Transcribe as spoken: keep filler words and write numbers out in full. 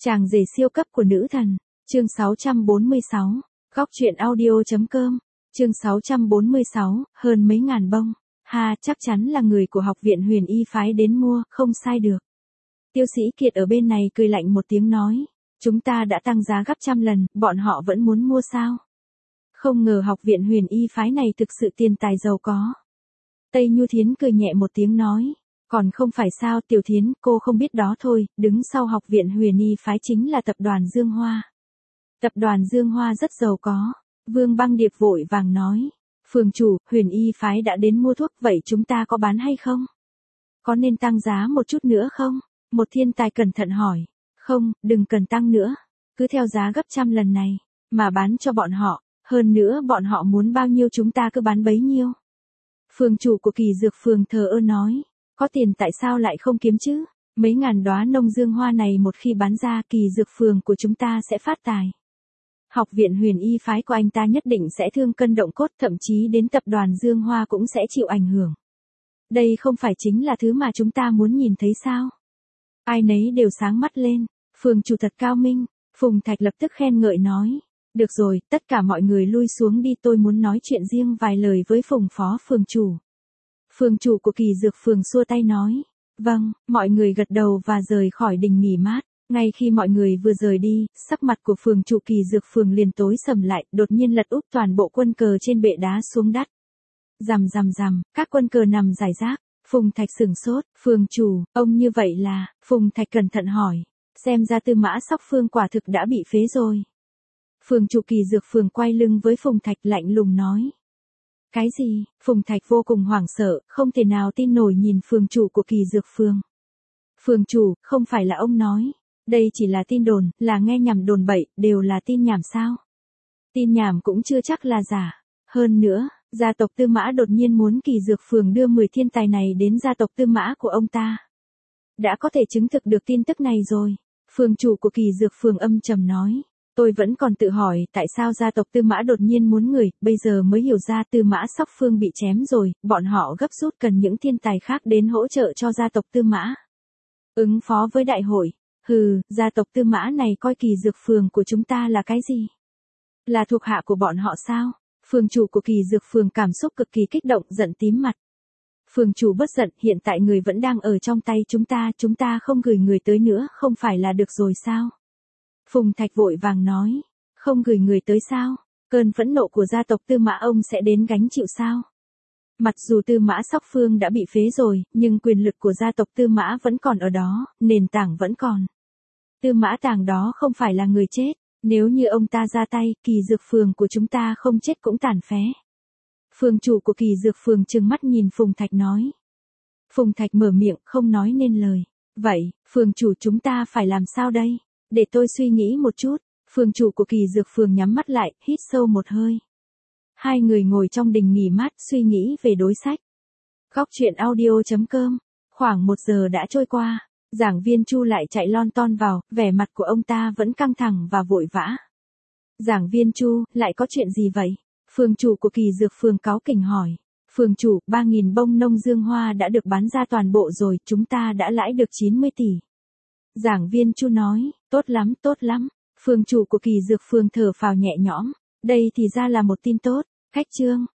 Chàng rể siêu cấp của nữ thần, chương sáu trăm bốn mươi sáu, góc truyện audio.com, chương sáu trăm bốn mươi sáu, hơn mấy ngàn bông. Ha, chắc chắn là người của học viện Huyền Y phái đến mua, không sai được. Tiêu Sĩ Kiệt ở bên này cười lạnh một tiếng nói, chúng ta đã tăng giá gấp trăm lần, bọn họ vẫn muốn mua sao? Không ngờ học viện Huyền Y phái này thực sự tiền tài giàu có. Tây Nhu Thiến cười nhẹ một tiếng nói, còn không phải sao Tiểu Thiến, cô không biết đó thôi, đứng sau học viện Huyền Y phái chính là tập đoàn Dương Hoa. Tập đoàn Dương Hoa rất giàu có. Vương Băng Điệp vội vàng nói, phường chủ, Huyền Y phái đã đến mua thuốc, vậy chúng ta có bán hay không? Có nên tăng giá một chút nữa không? Một thiên tài cẩn thận hỏi, không, đừng cần tăng nữa, cứ theo giá gấp trăm lần này, mà bán cho bọn họ, hơn nữa bọn họ muốn bao nhiêu chúng ta cứ bán bấy nhiêu. Phường chủ của Kỳ Dược Phường thờ ơ nói, có tiền tại sao lại không kiếm chứ? Mấy ngàn đóa nông dương hoa này một khi bán ra Kỳ Dược Phường của chúng ta sẽ phát tài. Học viện Huyền Y phái của anh ta nhất định sẽ thương cân động cốt, thậm chí đến tập đoàn Dương Hoa cũng sẽ chịu ảnh hưởng. Đây không phải chính là thứ mà chúng ta muốn nhìn thấy sao? Ai nấy đều sáng mắt lên, phường chủ thật cao minh, Phùng Thạch lập tức khen ngợi nói. Được rồi, tất cả mọi người lui xuống đi, tôi muốn nói chuyện riêng vài lời với Phùng phó phường chủ. Phường chủ của Kỳ Dược Phường xua tay nói. Vâng, mọi người gật đầu và rời khỏi đình nghỉ mát. Ngay khi mọi người vừa rời đi, sắc mặt của phường chủ Kỳ Dược Phường liền tối sầm lại, đột nhiên lật úp toàn bộ quân cờ trên bệ đá xuống đất. Rầm rầm rầm, các quân cờ nằm rải rác. Phùng Thạch sửng sốt, phường chủ, ông như vậy là, Phùng Thạch cẩn thận hỏi, xem ra Tư Mã Sóc Phương quả thực đã bị phế rồi. Phường chủ Kỳ Dược Phường quay lưng với Phùng Thạch lạnh lùng nói. Cái gì? Phùng Thạch vô cùng hoảng sợ, không thể nào tin nổi nhìn phường chủ của Kỳ Dược Phường. Phường chủ, không phải là ông nói. Đây chỉ là tin đồn, là nghe nhầm đồn bậy, đều là tin nhảm sao? Tin nhảm cũng chưa chắc là giả. Hơn nữa, gia tộc Tư Mã đột nhiên muốn Kỳ Dược Phường đưa mười thiên tài này đến gia tộc Tư Mã của ông ta. Đã có thể chứng thực được tin tức này rồi. Phường chủ của Kỳ Dược Phường âm trầm nói. Tôi vẫn còn tự hỏi tại sao gia tộc Tư Mã đột nhiên muốn người, bây giờ mới hiểu ra Tư Mã Sóc Phương bị chém rồi, bọn họ gấp rút cần những thiên tài khác đến hỗ trợ cho gia tộc Tư Mã. Ứng phó với đại hội. Hừ, gia tộc Tư Mã này coi Kỳ Dược Phường của chúng ta là cái gì? Là thuộc hạ của bọn họ sao? Phường chủ của Kỳ Dược Phường cảm xúc cực kỳ kích động, giận tím mặt. Phường chủ bất giận, hiện tại người vẫn đang ở trong tay chúng ta, chúng ta không gửi người tới nữa, không phải là được rồi sao? Phùng Thạch vội vàng nói, không gửi người tới sao? Cơn phẫn nộ của gia tộc Tư Mã ông sẽ đến gánh chịu sao? Mặc dù Tư Mã Sóc Phương đã bị phế rồi, nhưng quyền lực của gia tộc Tư Mã vẫn còn ở đó, nền tảng vẫn còn. Tư Mã Tàng đó không phải là người chết, nếu như ông ta ra tay, Kỳ Dược Phường của chúng ta không chết cũng tàn phế. Phường chủ của Kỳ Dược Phường trừng mắt nhìn Phùng Thạch nói. Phùng Thạch mở miệng, không nói nên lời. Vậy, phường chủ chúng ta phải làm sao đây? Để tôi suy nghĩ một chút. Phường chủ của Kỳ Dược Phường nhắm mắt lại, hít sâu một hơi. Hai người ngồi trong đình nghỉ mát suy nghĩ về đối sách. Góc truyện audio.com. Khoảng một giờ đã trôi qua. Giảng viên Chu lại chạy lon ton vào, vẻ mặt của ông ta vẫn căng thẳng và vội vã. Giảng viên Chu, lại có chuyện gì vậy? Phường chủ của Kỳ Dược Phường cáu kỉnh hỏi. Phường chủ, ba nghìn bông nông dương hoa đã được bán ra toàn bộ rồi, chúng ta đã lãi được chín mươi tỷ. Giảng viên Chu nói, tốt lắm, tốt lắm. Phường chủ của Kỳ Dược Phường thở phào nhẹ nhõm. Đây thì ra là một tin tốt. Khách trương,